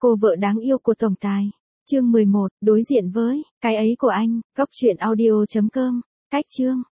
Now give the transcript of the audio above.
Cô vợ đáng yêu của tổng tài. Chương 11, đối diện với cái ấy của anh. Góc truyện audio.com. Cách chương